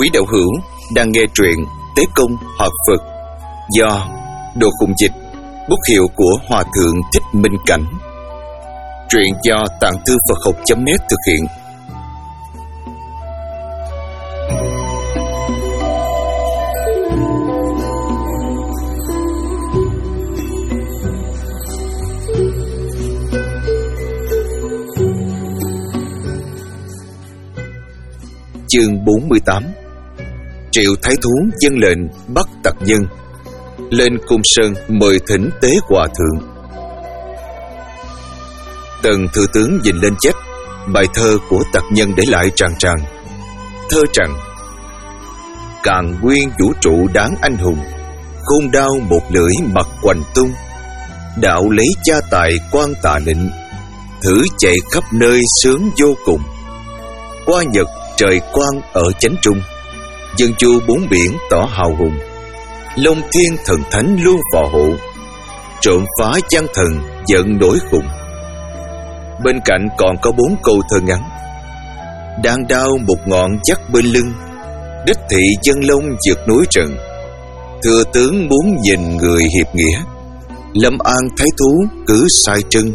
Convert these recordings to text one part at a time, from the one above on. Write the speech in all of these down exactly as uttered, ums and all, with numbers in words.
Quý đạo hữu đang nghe truyện Tế Công Học Phật do Đồ Khùng Dịch, bút hiệu của Hòa Thượng Thích Minh Cảnh. Truyện do Tạng Thư Phật Học chấm net thực hiện. Chương bốn mươi tám. Triệu Thái Thú dân lệnh bắt tặc nhân, lên Cung Sơn mời thỉnh tế hòa thượng. Tần thừa tướng nhìn lên chết bài thơ của tặc nhân để lại tràn tràn. Thơ rằng: Càn nguyên vũ trụ đáng anh hùng, khôn đao một lưỡi mặt hoành tung. Đạo lấy cha tài quan tà nịnh, thử chạy khắp nơi sướng vô cùng. Qua nhật trời quang ở chánh trung, dân chu bốn biển tỏ hào hùng. Long thiên thần thánh luôn phò hộ, trộm phá gian thần giận nổi khùng. Bên cạnh còn có bốn câu thơ ngắn: Đang đao một ngọn dắt bên lưng, đích thị dân long vượt núi trần. Thừa tướng muốn nhìn người hiệp nghĩa, Lâm An Thái Thú cứ sai trưng.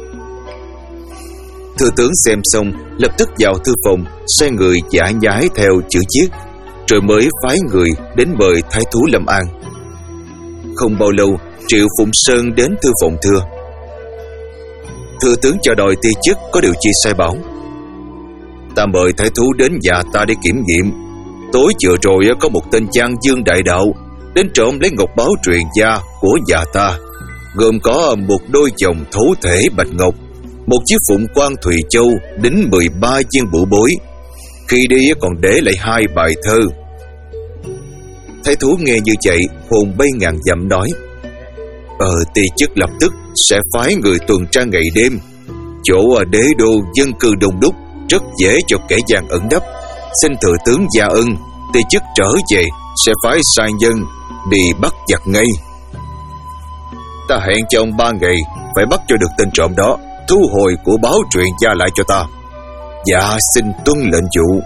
Thừa tướng xem xong lập tức vào thư phòng, sai người giả nhái theo chữ viết, rồi mới phái người đến mời Thái Thú Lâm An. Không bao lâu, Triệu Phụng Sơn đến thư phòng thưa: Thừa tướng cho đòi ti chức, có điều chi sai bảo? Ta mời Thái Thú đến nhà ta để kiểm nghiệm. Tối vừa rồi có một tên Giang Dương đại đạo đến trộm lấy ngọc báo truyền gia của nhà ta, gồm có một đôi chồng thấu thể bạch ngọc, một chiếc phụng quan Thùy Châu đính mười ba viên bụ bối. Khi đi còn để lại hai bài thơ. Thái Thú nghe như vậy, hồn bay ngàn dặm nói: Ờ, ti chức lập tức sẽ phái người tuần tra ngày đêm. Chỗ đế đô dân cư đông đúc, rất dễ cho kẻ gian ẩn nấp. Xin thừa tướng gia ân, ti chức trở về sẽ phái sai nhân đi bắt giặc ngay. Ta hẹn cho ông ba ngày phải bắt cho được tên trộm đó, thu hồi của báo truyền gia lại cho ta. Dạ, xin tuân lệnh chủ.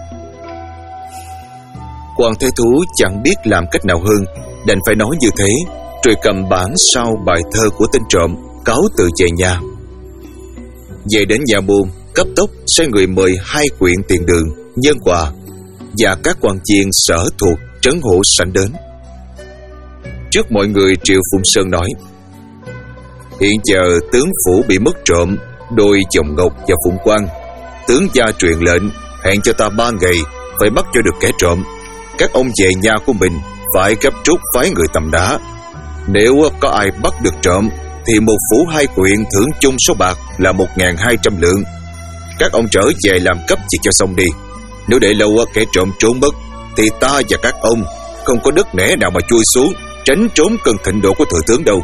Quan Thái Thú chẳng biết làm cách nào hơn, đành phải nói như thế, rồi cầm bản sao bài thơ của tên trộm, cáo từ về nhà. Về đến nhà môn, cấp tốc sai người mời hai quyện tiền đường, nhân hòa và các quan viên sở thuộc trấn hộ sảnh đến. Trước mọi người, Triệu Phụng Sơn nói: Hiện giờ tướng phủ bị mất trộm đôi chồng ngọc và phụng quan. Tướng gia truyền lệnh hẹn cho ta ba ngày phải bắt cho được kẻ trộm. Các ông về nhà của mình phải gấp rút phái người tầm đá. Nếu có ai bắt được trộm thì một phủ hai quyện thưởng chung số bạc là một ngàn hai trăm lượng. Các ông trở về làm cấp việc cho xong đi. Nếu để lâu kẻ trộm trốn mất thì ta và các ông không có đất nẻ nào mà chui xuống tránh trốn cơn thịnh nộ của thừa tướng đâu.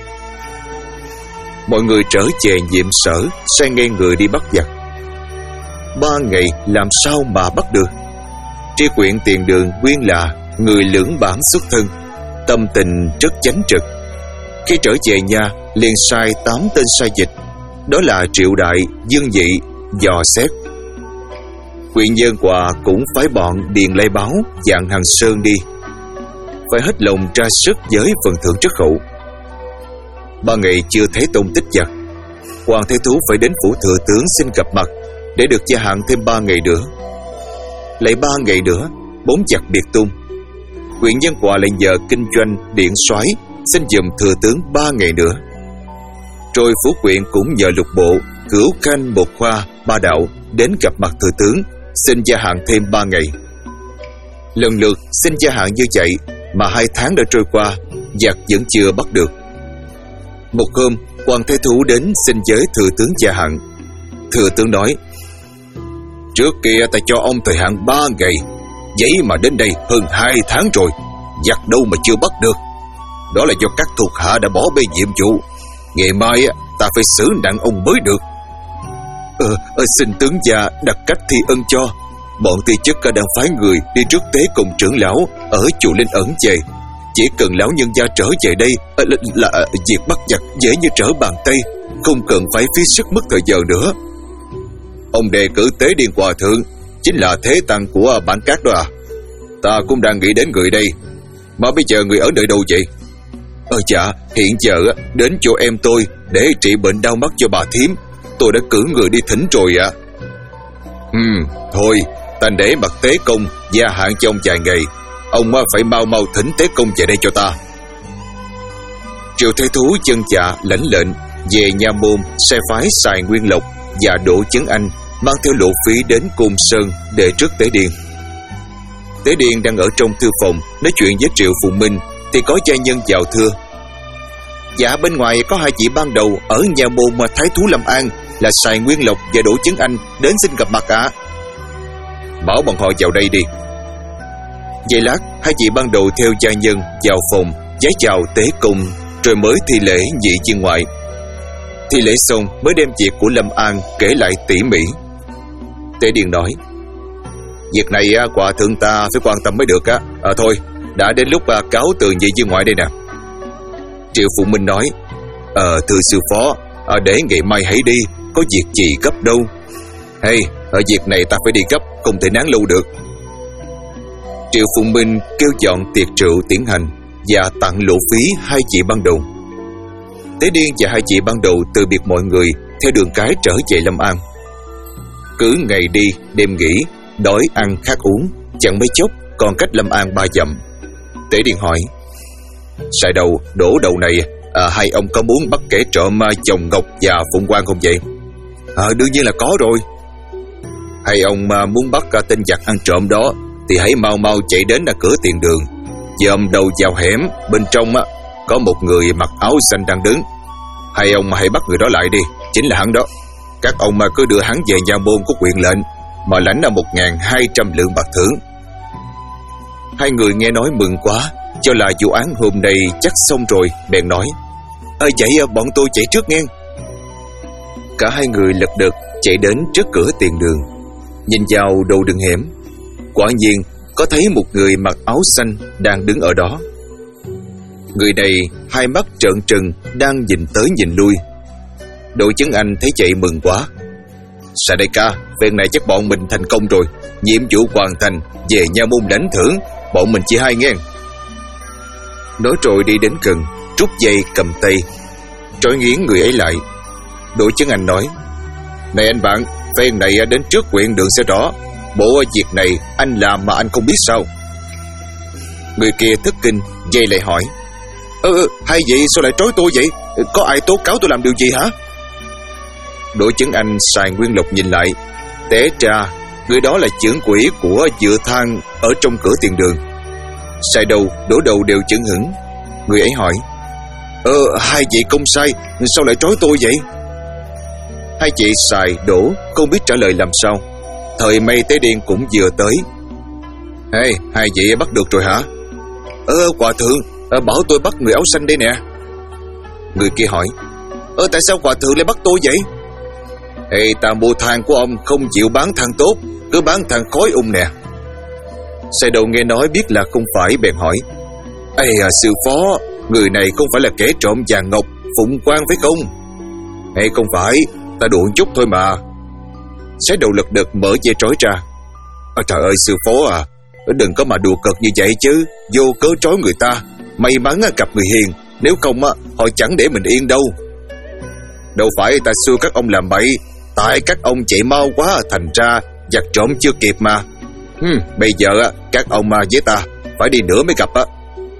Mọi người trở về nhiệm sở, sai nghe người đi bắt giặc. Ba ngày làm sao mà bắt được? Tri quyện tiền đường nguyên là người lưỡng bản xuất thân, tâm tình rất chánh trực. Khi trở về nhà, liền sai tám tên sai dịch, đó là Triệu Đại, Dương Nhị, dò xét. Quyện Nhân Hòa cũng phái bọn điền lấy báo dạng Hàng Sơn đi, phải hết lòng ra sức với phần thưởng rất hậu. Ba ngày chưa thấy tung tích giặc, Hoàng Thái Thú phải đến phủ thừa tướng xin gặp mặt để được gia hạn thêm ba ngày nữa. Lại ba ngày nữa, bốn giặc biệt tung. Quyện Nhân Hòa lại nhờ kinh doanh điện soái xin giùm thừa tướng ba ngày nữa. Rồi phủ quyện cũng nhờ lục bộ, cửu khanh một khoa, ba đạo đến gặp mặt thừa tướng xin gia hạn thêm ba ngày. Lần lượt xin gia hạn như vậy mà hai tháng đã trôi qua, giặc vẫn chưa bắt được. Một hôm, Hoàng Thái Thú đến xin với thừa tướng gia hạn. Thừa tướng nói: Trước kia ta cho ông thời hạn ba ngày, vậy mà đến đây hơn hai tháng rồi, giặc đâu mà chưa bắt được. Đó là do các thuộc hạ đã bỏ bê nhiệm vụ. Ngày mai ta phải xử nặng ông mới được. Ờ, ờ xin tướng gia đặt cách thi ân cho. Bọn ti chức đang phái người đi trước tế cùng trưởng lão ở chùa Linh Ẩn về. Chỉ cần lão nhân gia trở về đây là, là, là việc bắt giặc dễ như trở bàn tay, không cần phải phí sức mất thời giờ nữa. Ông đề cử Tế Điên Hòa Thượng chính là thế tăng của bản cát đó à? Ta cũng đang nghĩ đến người đây. Mà bây giờ người ở nơi đâu vậy? Ờ dạ, hiện giờ đến chỗ em tôi để trị bệnh đau mắt cho bà thím. Tôi đã cử người đi thỉnh rồi ạ. À. Ừ, thôi, ta để mặt Tế Công gia hạn cho ông vài ngày. Ông phải mau mau thỉnh Tế Công về đây cho ta. Triệu Thế Thú chân dạ lãnh lệnh về nha môn, sai phái Sài Nguyên Lộc và Đỗ Chấn Anh mang theo lộ phí đến Côn Sơn để trước Tế Điền. Tế Điền đang ở trong thư phòng nói chuyện với Triệu Phụng Minh thì có gia nhân vào thưa. Dạ, bên ngoài có hai vị ban đầu ở nhà môn mà Thái Thú Lâm An là Sài Nguyên Lộc và Đỗ Chấn Anh đến xin gặp mặt ạ. À. Bảo bọn họ vào đây đi. Giây lát, hai vị ban đầu theo gia nhân vào phòng vái chào Tế Công rồi mới thi lễ nhị viên ngoại. Thi lễ xong mới đem việc của Lâm An kể lại tỉ mỉ. Tế Điền nói: Việc này hòa thượng ta phải quan tâm mới được á. À, thôi, đã đến lúc cáo từ nhị viên ngoại đây nè. Triệu Phụ Minh nói: Ờ thưa sư phó, à, để ngày mai hãy đi, có việc gì gấp đâu. Hay, ở việc này ta phải đi gấp, không thể nán lâu được. Triệu Phụ Minh kêu dọn tiệc rượu tiến hành và tặng lộ phí hai chị ban đầu. Tế Điền và hai chị ban đầu từ biệt mọi người theo đường cái trở về Lâm An. Cứ ngày đi đêm nghỉ, đói ăn khát uống, chẳng mấy chốc còn cách Lâm An ba dặm. Tế Điền hỏi: Sài Đầu, Đỗ Đầu này, à, hai ông có muốn bắt kẻ trộm chồng Ngọc và Phụng Quang không vậy? À, đương nhiên là có rồi. Hai ông mà muốn bắt tên giặc ăn trộm đó thì hãy mau mau chạy đến là cửa tiền đường, dòm đầu vào hẻm, bên trong á có một người mặc áo xanh đang đứng. Hai ông hãy bắt người đó lại đi, chính là hắn đó. Các ông mà cứ đưa hắn về nhà môn có quyền lệnh mà lãnh là một ngàn hai trăm lượng bạc thưởng. Hai người nghe nói mừng quá, cho là vụ án hôm nay chắc xong rồi, bèn nói: Ơ vậy bọn tôi chạy trước nghe. Cả hai người lật đật chạy đến trước cửa tiền đường, nhìn vào đầu đường hẻm. Quả nhiên có thấy một người mặc áo xanh đang đứng ở đó. Người này hai mắt trợn trừng, đang nhìn tới nhìn lui. Đỗ Chấn Anh thấy vậy mừng quá: Sa đại ca, phen này chắc bọn mình thành công rồi. Nhiệm vụ hoàn thành, về nha môn lãnh thưởng, bọn mình chỉ hai nghe. Nói rồi đi đến gần, rút dây cầm tay, trói nghiến người ấy lại. Đỗ Chấn Anh nói: Này anh bạn, phen này đến trước huyện đường sẽ rõ. Bộ việc này anh làm mà anh không biết sao? Người kia thất kinh, dây lại hỏi: Ơ, ừ, hay vậy sao lại trói tôi vậy? Có ai tố cáo tôi làm điều gì hả? Đỗ Chấn Anh Sài Nguyên Lộc nhìn lại, té ra người đó là trưởng quỹ của Dựa Thang ở trong cửa tiền đường. Sài Đầu, Đỗ Đầu đều chững hững. Người ấy hỏi: Ờ, hai vị công sai, sao lại trói tôi vậy? Hai chị Sài, Đỗ không biết trả lời làm sao. Thời may Tế Điền cũng vừa tới. Ê, hai vị bắt được rồi hả? Ờ, hòa thượng, à, bảo tôi bắt người áo xanh đây nè. Người kia hỏi: Ờ, tại sao hòa thượng lại bắt tôi vậy? Ê, ta mua than của ông không chịu bán than tốt, cứ bán than khói ung nè. Sài Đầu nghe nói biết là không phải, bèn hỏi: Ê à, sư phó, người này không phải là kẻ trộm vàng ngọc Phụng Quang phải không? Ê, không phải, ta đùa chút thôi mà. Sài Đầu lật đật mở dây trói ra. À, trời ơi sư phó à, đừng có mà đùa cợt như vậy chứ, vô cớ trói người ta. May mắn gặp người hiền, nếu không á họ chẳng để mình yên đâu. Đâu phải ta xưa các ông làm bậy, tại các ông chạy mau quá, thành ra giặc trộm chưa kịp mà. Hmm, bây giờ á các ông với ta phải đi nữa mới gặp á.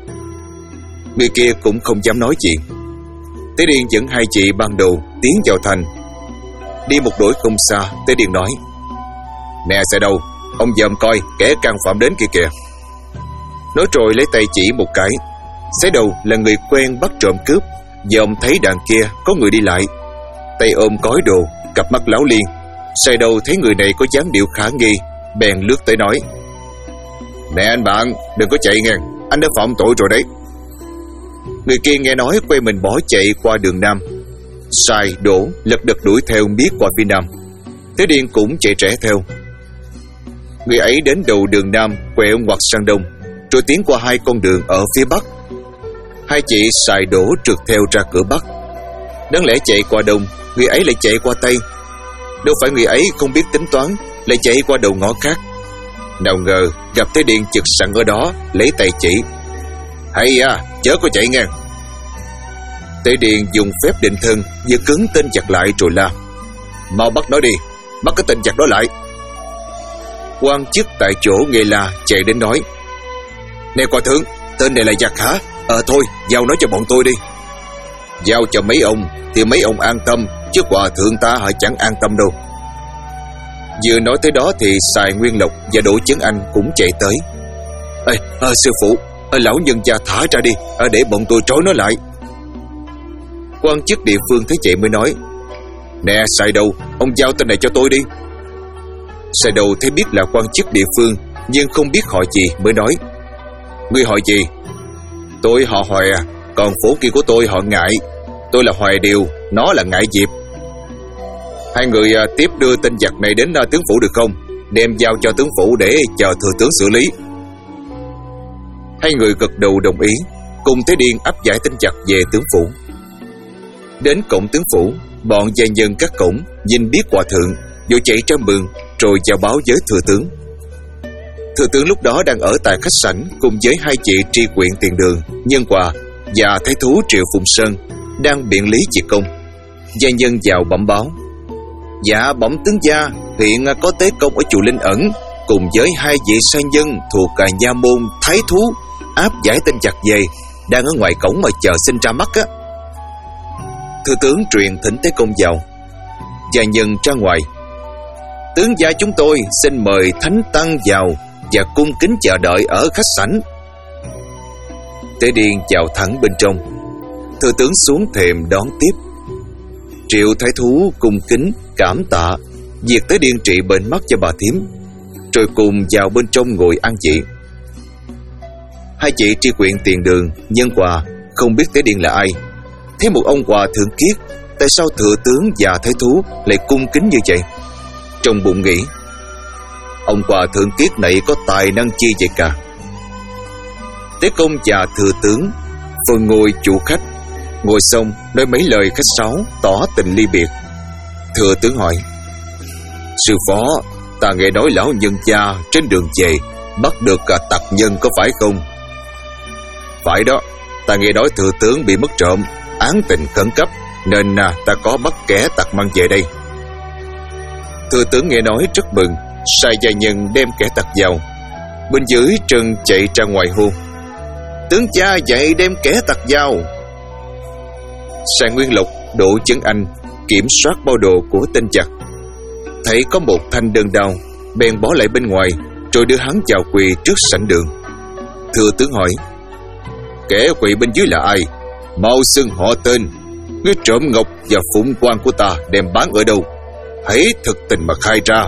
Người kia cũng không dám nói chuyện. Tế Điền dẫn hai chị ban đầu tiến vào thành. Đi một đỗi không xa, Tế Điền nói: Nè xe đâu, ông dòm coi kẻ can phạm đến kia kìa. Nói rồi lấy tay chỉ một cái. Xe Đầu là người quen bắt trộm cướp, dòm thấy đàn kia có người đi lại, tay ôm cói đồ, cặp mắt láo liên. Xe Đầu thấy người này có dáng điệu khả nghi, bèn lướt tới nói: Nè anh bạn, đừng có chạy nghe, anh đã phạm tội rồi đấy. Người kia nghe nói quay mình bỏ chạy qua đường Nam. Sài, Đỗ lật đật đuổi theo biết qua phía Nam. Tế Điền cũng chạy trẻ theo. Người ấy đến đầu đường Nam, quẹo ngoặt sang Đông, rồi tiến qua hai con đường ở phía Bắc. Hai chị Sài, Đỗ trượt theo ra cửa Bắc. Đáng lẽ chạy qua Đông, người ấy lại chạy qua Tây. Đâu phải người ấy không biết tính toán, lại chạy qua đầu ngõ khác. Nào ngờ gặp Tế Điền chực sẵn ở đó, lấy tay chỉ. Hay à, chớ có chạy ngang. Tế Điền dùng phép định thân giật cứng tên giặc lại rồi la: Mau bắt nó đi, bắt cái tên giặc đó lại. Quan chức tại chỗ nghe la chạy đến nói: Nè Hòa thượng, tên này là giặc hả? Ờ thôi, giao nó cho bọn tôi đi. Giao cho mấy ông thì mấy ông an tâm, chứ Hòa thượng ta họ chẳng an tâm đâu. Vừa nói tới đó thì Sài Nguyên Lộc và Đỗ Chấn Anh cũng chạy tới. Ê, à, sư phụ, à, lão nhân gia thả ra đi, à, để bọn tôi trói nó lại. Quan chức địa phương thấy vậy mới nói: Nè Sài Đầu, ông giao tên này cho tôi đi. Sài Đầu thấy biết là quan chức địa phương nhưng không biết họ gì mới nói: Ngươi họ gì? Tôi họ Hòe, còn phố kia của tôi họ Ngại. Tôi là Hoài Điều, nó là Ngại Diệp. Hai người à, tiếp đưa tên giặc này đến à, tướng phủ được không? Đem giao cho tướng phủ để chờ thừa tướng xử lý. Hai người gật đầu đồng ý, cùng Tế Điền áp giải tên giặc về tướng phủ. Đến cổng tướng phủ, bọn gia nhân các cổng nhìn biết Hòa thượng, vội chạy ra mừng rồi giao báo với thừa tướng. Thừa tướng lúc đó đang ở tại khách sảnh cùng với hai chị tri huyện Tiền Đường, Nhân Hòa và thái thú Triệu Phùng Sơn đang biện lý việc công. Gia nhân vào bẩm báo: Dạ bẩm tướng gia, hiện có tế công ở chùa Linh Ẩn cùng với hai vị sai nhân thuộc cả nha môn thái thú áp giải tên giặc về, đang ở ngoài cổng mà chờ xin ra mắt á. Thừa tướng truyền thỉnh tế công vào. Gia nhân ra ngoài: Tướng gia chúng tôi xin mời thánh tăng vào và cung kính chờ đợi ở khách sảnh. Tế Điền vào thẳng bên trong. Thừa tướng xuống thềm đón tiếp. Triệu thái thú cung kính cảm tạ việc Tế Điền trị bệnh mắt cho bà thím, rồi cùng vào bên trong ngồi ăn chị. Hai chị tri huyện Tiền Đường, Nhân Hòa không biết Tế Điền là ai. Thấy một ông hòa thượng kiết, tại sao thừa tướng và thái thú lại cung kính như vậy? Trong bụng nghĩ: Ông hòa thượng kiết này có tài năng chi vậy cả? Tế công và thừa tướng vừa ngồi chủ khách. Ngồi xong nói mấy lời khách sáo tỏ tình ly biệt. Thừa tướng hỏi: Sư phó, ta nghe nói lão nhân gia trên đường về bắt được cả tặc nhân có phải không? Phải đó, ta nghe nói thừa tướng bị mất trộm, án tình khẩn cấp, nên à, ta có bắt kẻ tặc mang về đây. Thừa tướng nghe nói rất mừng, sai gia nhân đem kẻ tặc vào. Bên dưới Trần chạy ra ngoài hô: Tướng cha dậy đem kẻ tặc vào. Sài Nguyên Lộc, Đỗ Chấn Anh kiểm soát bao đồ của tên giặc, thấy có một thanh đơn đao, bèn bỏ lại bên ngoài, rồi đưa hắn vào quỳ trước sảnh đường. Thừa tướng hỏi: Kẻ quỳ bên dưới là ai? Mau xưng họ tên. Ngươi trộm ngọc và phụng quan của ta đem bán ở đâu? Hãy thực tình mà khai ra.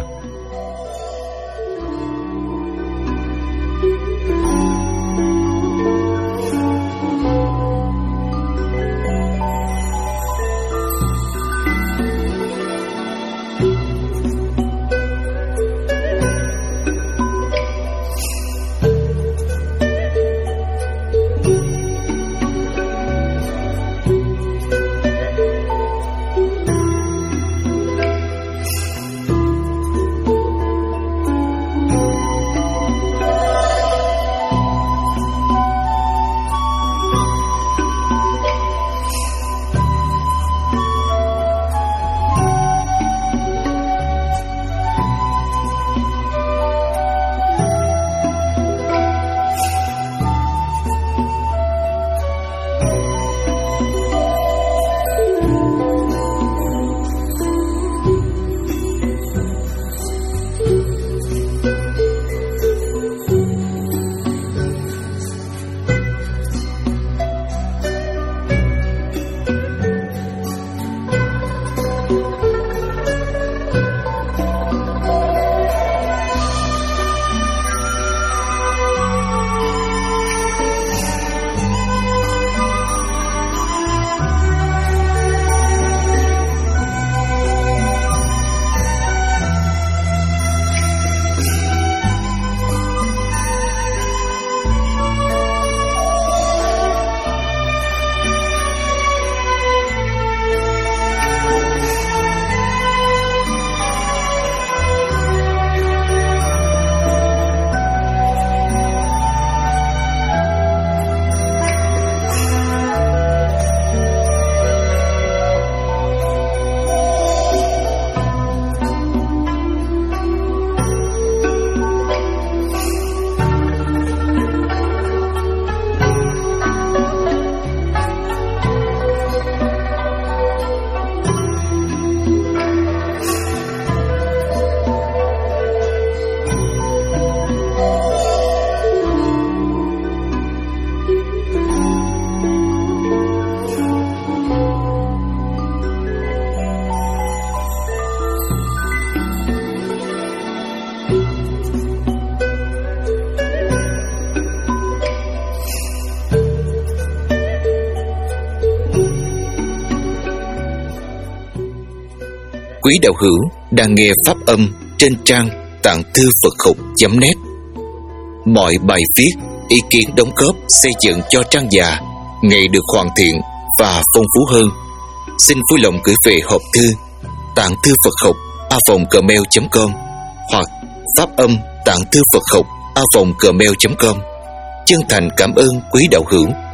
Quý đạo hữu đang nghe pháp âm trên trang tạng thư Phật học chấm net. Mọi bài viết, ý kiến đóng góp xây dựng cho trang già ngày được hoàn thiện và phong phú hơn. Xin vui lòng gửi về hộp thư tạng thư Phật học a vòng gmail chấm com hoặc pháp âm tạng thư Phật học a vòng gmail chấm com. Chân thành cảm ơn quý đạo hữu.